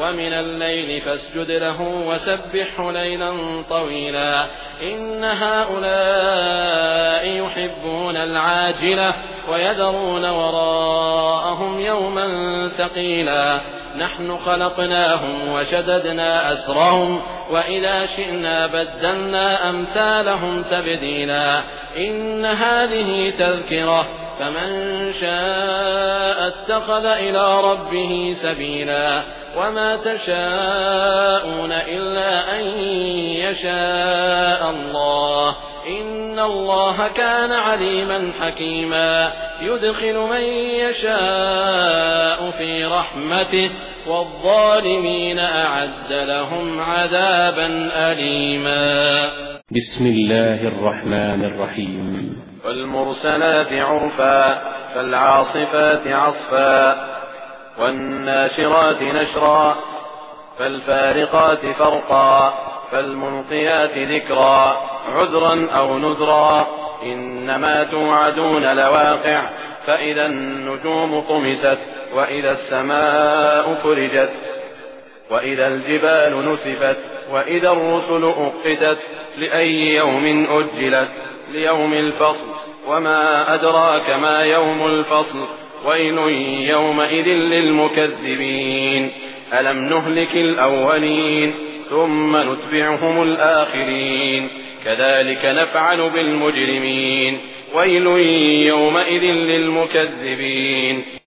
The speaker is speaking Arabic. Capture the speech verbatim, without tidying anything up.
ومن الليل فاسجد له وسبحه ليلا طويلا إن هؤلاء يحبون العاجلة ويذرون وراءهم يوما ثقيلا نحن خلقناهم وشددنا أسرهم وإذا شئنا بدلنا أمثالهم تبديلا إن هذه تذكرة فمن شاء اتخذ إلى ربه سبيلا وما تشاءون إلا أن يشاء الله إن الله كان عليما حكيما يدخل من يشاء في رحمته والظالمين أعد لهم عذابا أليما. بسم الله الرحمن الرحيم. والمرسلات عرفا فالعاصفات عصفا والناشرات نشرا فالفارقات فرقا فالملقيات ذكرا عذرا أو نذرا إنما توعدون لواقع فإذا النجوم طمست وإذا السماء فرجت وإذا الجبال نسفت وإذا الرسل أقتت لأي يوم أجلت ليوم الفصل وما أدراك ما يوم الفصل ويل يومئذ للمكذبين ألم نهلك الأولين ثم نتبعهم الآخرين كذلك نفعل بالمجرمين ويل يومئذ للمكذبين.